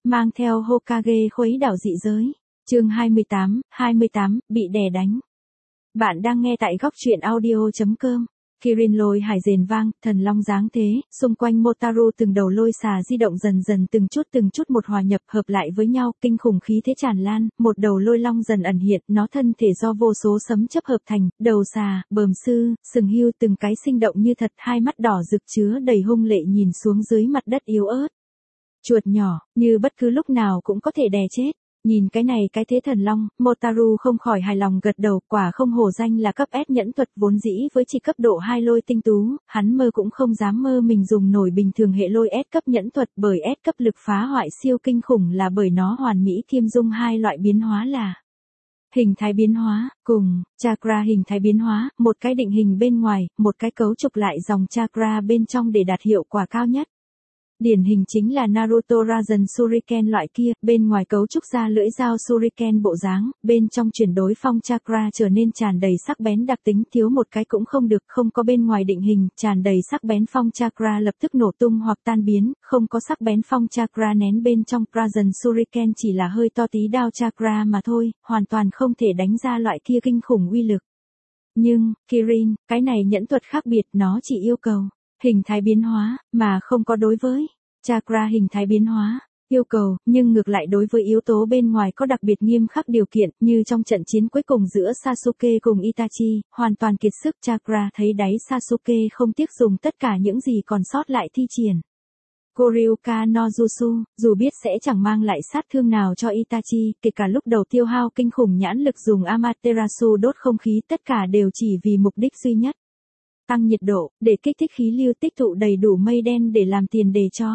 mang theo Hokage khuấy đảo dị giới. Chương 28, bị đè đánh. Bạn đang nghe tại góc truyện audio.com. Kirin lôi hải rền vang, thần long dáng thế, xung quanh Motaru từng đầu lôi xà di động dần dần từng chút một hòa nhập hợp lại với nhau, kinh khủng khí thế tràn lan, một đầu lôi long dần ẩn hiện, nó thân thể do vô số sấm chấp hợp thành, đầu xà, bờm sư, sừng hươu từng cái sinh động như thật, hai mắt đỏ rực chứa đầy hung lệ nhìn xuống dưới mặt đất yếu ớt. Chuột nhỏ, như bất cứ lúc nào cũng có thể đè chết. Nhìn cái này cái thế thần long, Motaru không khỏi hài lòng gật đầu, quả không hổ danh là cấp S nhẫn thuật vốn dĩ với chỉ cấp độ 2 lôi tinh tú, hắn mơ cũng không dám mơ mình dùng nổi bình thường hệ lôi S cấp nhẫn thuật bởi S cấp lực phá hoại siêu kinh khủng là bởi nó hoàn mỹ kiêm dung hai loại biến hóa là hình thái biến hóa, cùng chakra hình thái biến hóa, một cái định hình bên ngoài, một cái cấu trúc lại dòng chakra bên trong để đạt hiệu quả cao nhất. Điển hình chính là Naruto Rasen Shuriken loại kia, bên ngoài cấu trúc ra lưỡi dao Shuriken bộ dáng, bên trong chuyển đối phong chakra trở nên tràn đầy sắc bén đặc tính, thiếu một cái cũng không được, không có bên ngoài định hình, tràn đầy sắc bén phong chakra lập tức nổ tung hoặc tan biến, không có sắc bén phong chakra nén bên trong Rasen Shuriken chỉ là hơi to tí đao chakra mà thôi, hoàn toàn không thể đánh ra loại kia kinh khủng uy lực. Nhưng, Kirin, cái này nhẫn thuật khác biệt, nó chỉ yêu cầu hình thái biến hóa, mà không có đối với chakra hình thái biến hóa, yêu cầu, nhưng ngược lại đối với yếu tố bên ngoài có đặc biệt nghiêm khắc điều kiện, như trong trận chiến cuối cùng giữa Sasuke cùng Itachi, hoàn toàn kiệt sức chakra thấy đáy Sasuke không tiếc dùng tất cả những gì còn sót lại thi triển. Koryuka no Jutsu, dù biết sẽ chẳng mang lại sát thương nào cho Itachi, kể cả lúc đầu tiêu hao kinh khủng nhãn lực dùng Amaterasu đốt không khí, tất cả đều chỉ vì mục đích duy nhất. Tăng nhiệt độ, để kích thích khí lưu tích tụ đầy đủ mây đen để làm tiền đề cho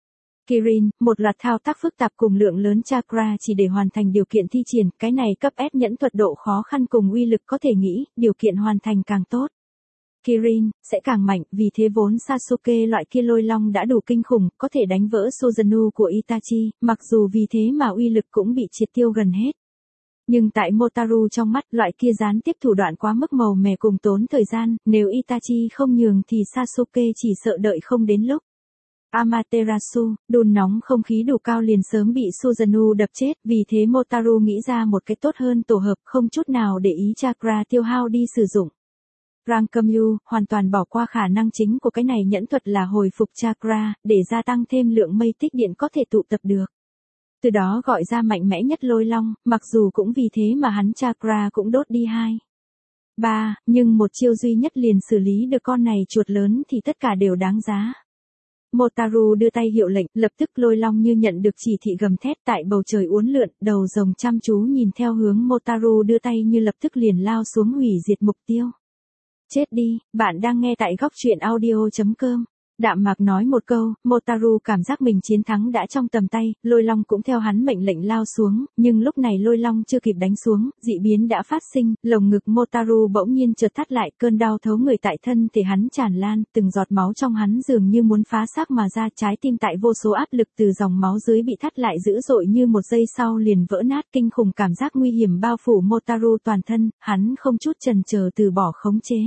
Kirin, một loạt thao tác phức tạp cùng lượng lớn chakra chỉ để hoàn thành điều kiện thi triển, cái này cấp S nhẫn thuật độ khó khăn cùng uy lực có thể nghĩ, điều kiện hoàn thành càng tốt. Kirin, sẽ càng mạnh, vì thế vốn Sasuke loại kia lôi long đã đủ kinh khủng, có thể đánh vỡ Susanoo của Itachi, mặc dù vì thế mà uy lực cũng bị triệt tiêu gần hết. Nhưng tại Motaru trong mắt, loại kia gián tiếp thủ đoạn quá mức màu mè cùng tốn thời gian, nếu Itachi không nhường thì Sasuke chỉ sợ đợi không đến lúc. Amaterasu, đun nóng không khí đủ cao liền sớm bị Susanoo đập chết, vì thế Motaru nghĩ ra một cái tốt hơn tổ hợp, không chút nào để ý chakra tiêu hao đi sử dụng. Rankamyu, hoàn toàn bỏ qua khả năng chính của cái này nhẫn thuật là hồi phục chakra, để gia tăng thêm lượng mây tích điện có thể tụ tập được. Từ đó gọi ra mạnh mẽ nhất lôi long, mặc dù cũng vì thế mà hắn chakra cũng đốt đi 2, 3, nhưng một chiêu duy nhất liền xử lý được con này chuột lớn thì tất cả đều đáng giá. Motaru đưa tay hiệu lệnh, lập tức lôi long như nhận được chỉ thị gầm thét tại bầu trời uốn lượn, đầu rồng chăm chú nhìn theo hướng Motaru đưa tay như lập tức liền lao xuống hủy diệt mục tiêu. Chết đi, bạn đang nghe tại góc truyện audio.com. Đạm mạc nói một câu, Motaru cảm giác mình chiến thắng đã trong tầm tay, lôi long cũng theo hắn mệnh lệnh lao xuống, nhưng lúc này lôi long chưa kịp đánh xuống, dị biến đã phát sinh, lồng ngực Motaru bỗng nhiên chợt thắt lại, cơn đau thấu người tại thân thể hắn tràn lan, từng giọt máu trong hắn dường như muốn phá xác mà ra, trái tim tại vô số áp lực từ dòng máu dưới bị thắt lại dữ dội như một giây sau liền vỡ nát, kinh khủng cảm giác nguy hiểm bao phủ Motaru toàn thân, hắn không chút chần chờ từ bỏ khống chế.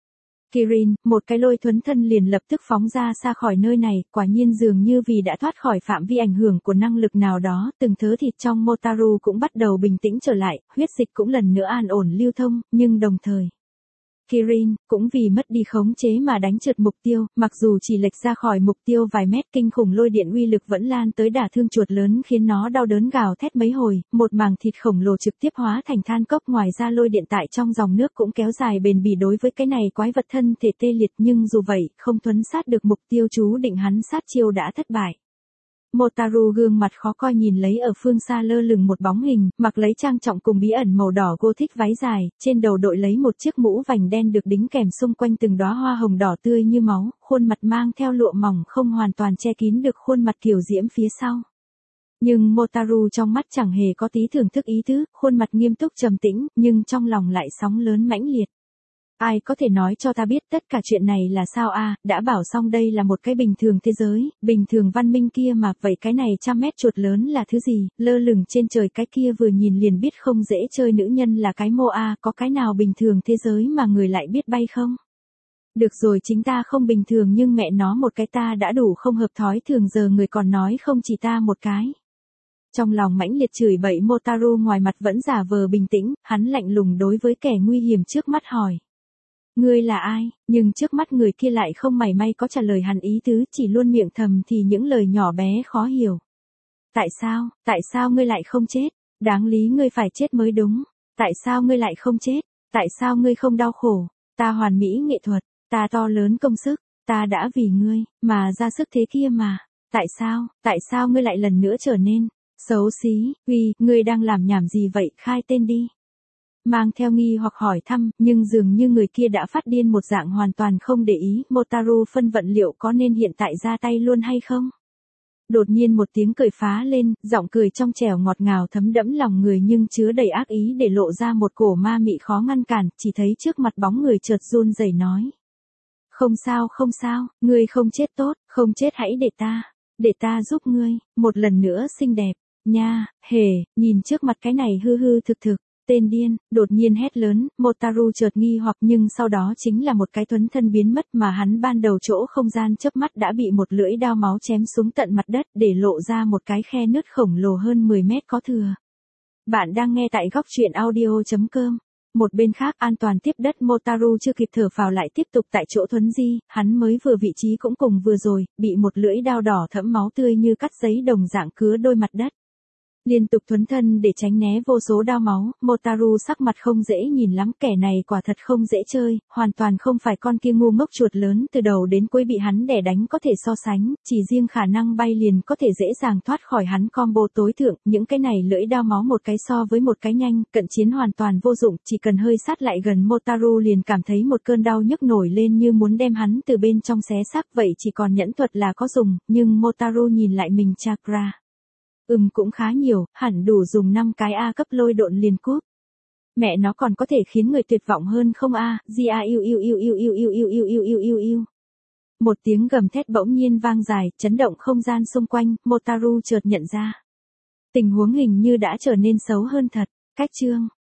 Kirin, một cái lôi thuấn thân liền lập tức phóng ra xa khỏi nơi này, quả nhiên dường như vì đã thoát khỏi phạm vi ảnh hưởng của năng lực nào đó, từng thớ thịt trong Motaru cũng bắt đầu bình tĩnh trở lại, huyết dịch cũng lần nữa an ổn lưu thông, nhưng đồng thời, Kirin, cũng vì mất đi khống chế mà đánh trượt mục tiêu, mặc dù chỉ lệch ra khỏi mục tiêu vài mét, kinh khủng lôi điện uy lực vẫn lan tới đả thương chuột lớn khiến nó đau đớn gào thét mấy hồi, một mảng thịt khổng lồ trực tiếp hóa thành than cốc, ngoài ra lôi điện tại trong dòng nước cũng kéo dài bền bỉ đối với cái này quái vật thân thể tê liệt, nhưng dù vậy, không thuấn sát được mục tiêu chú định hắn sát chiêu đã thất bại. Motaru gương mặt khó coi nhìn lấy ở phương xa lơ lửng một bóng hình, mặc lấy trang trọng cùng bí ẩn màu đỏ Gothic váy dài, trên đầu đội lấy một chiếc mũ vành đen được đính kèm xung quanh từng đóa hoa hồng đỏ tươi như máu, khuôn mặt mang theo lụa mỏng không hoàn toàn che kín được khuôn mặt kiều diễm phía sau. Nhưng Motaru trong mắt chẳng hề có tí thưởng thức ý tứ, khuôn mặt nghiêm túc trầm tĩnh, nhưng trong lòng lại sóng lớn mãnh liệt. Ai có thể nói cho ta biết tất cả chuyện này là sao a? Đã bảo xong đây là một cái bình thường thế giới, bình thường văn minh kia mà, vậy cái này 100 mét chuột lớn là thứ gì, lơ lửng trên trời cái kia vừa nhìn liền biết không dễ chơi nữ nhân là cái mô a, có cái nào bình thường thế giới mà người lại biết bay không? Được rồi, chính ta không bình thường nhưng mẹ nó một cái ta đã đủ không hợp thói thường, giờ người còn nói không chỉ ta một cái. Trong lòng mãnh liệt chửi bậy Motaru, ngoài mặt vẫn giả vờ bình tĩnh, hắn lạnh lùng đối với kẻ nguy hiểm trước mắt hỏi. Ngươi là ai? Nhưng trước mắt người kia lại không mảy may có trả lời hắn ý tứ, chỉ luôn miệng thầm thì những lời nhỏ bé khó hiểu. Tại sao ngươi lại không chết? Đáng lý ngươi phải chết mới đúng. Tại sao ngươi lại không chết? Tại sao ngươi không đau khổ? Ta hoàn mỹ nghệ thuật, ta to lớn công sức, ta đã vì ngươi, mà ra sức thế kia mà. Tại sao ngươi lại lần nữa trở nên xấu xí? Ngươi đang làm nhảm gì vậy, khai tên đi. Mang theo nghi hoặc hỏi thăm, nhưng dường như người kia đã phát điên một dạng hoàn toàn không để ý. Motaru phân vân liệu có nên hiện tại ra tay luôn hay không. Đột nhiên một tiếng cười phá lên, giọng cười trong trẻo ngọt ngào thấm đẫm lòng người nhưng chứa đầy ác ý để lộ ra một cổ ma mị khó ngăn cản, chỉ thấy trước mặt bóng người chợt run rẩy nói. Không sao, ngươi không chết tốt, không chết hãy để ta giúp ngươi, một lần nữa xinh đẹp, nha, nhìn trước mặt cái này hư hư thực thực. Tên điên, đột nhiên hét lớn, Motaru chợt nghi hoặc nhưng sau đó chính là một cái thuấn thân biến mất mà hắn ban đầu chỗ không gian chớp mắt đã bị một lưỡi đao máu chém xuống tận mặt đất để lộ ra một cái khe nứt khổng lồ hơn 10 mét có thừa. Bạn đang nghe tại góc truyện audio.com. Một bên khác an toàn tiếp đất Motaru chưa kịp thở phào lại tiếp tục tại chỗ thuấn di, hắn mới vừa vị trí cũng cùng vừa rồi, bị một lưỡi đao đỏ thẫm máu tươi như cắt giấy đồng dạng cứa đôi mặt đất. Liên tục thuấn thân để tránh né vô số đao máu, Motaru sắc mặt không dễ nhìn lắm, kẻ này quả thật không dễ chơi, hoàn toàn không phải con kia ngu ngốc chuột lớn từ đầu đến cuối bị hắn đè đánh có thể so sánh, chỉ riêng khả năng bay liền có thể dễ dàng thoát khỏi hắn combo tối thượng, những cái này lưỡi đao máu một cái so với một cái nhanh, cận chiến hoàn toàn vô dụng, chỉ cần hơi sát lại gần Motaru liền cảm thấy một cơn đau nhức nổi lên như muốn đem hắn từ bên trong xé xác, vậy chỉ còn nhẫn thuật là có dùng, nhưng Motaru nhìn lại mình chakra. Cũng khá nhiều, hẳn đủ dùng 5 cái A cấp lôi độn liền cúp. Mẹ nó còn có thể khiến người tuyệt vọng hơn không a? Một tiếng gầm thét bỗng nhiên vang dài, chấn động không gian xung quanh, Motaru chợt nhận ra. Tình huống hình như đã trở nên xấu hơn thật. Cách chương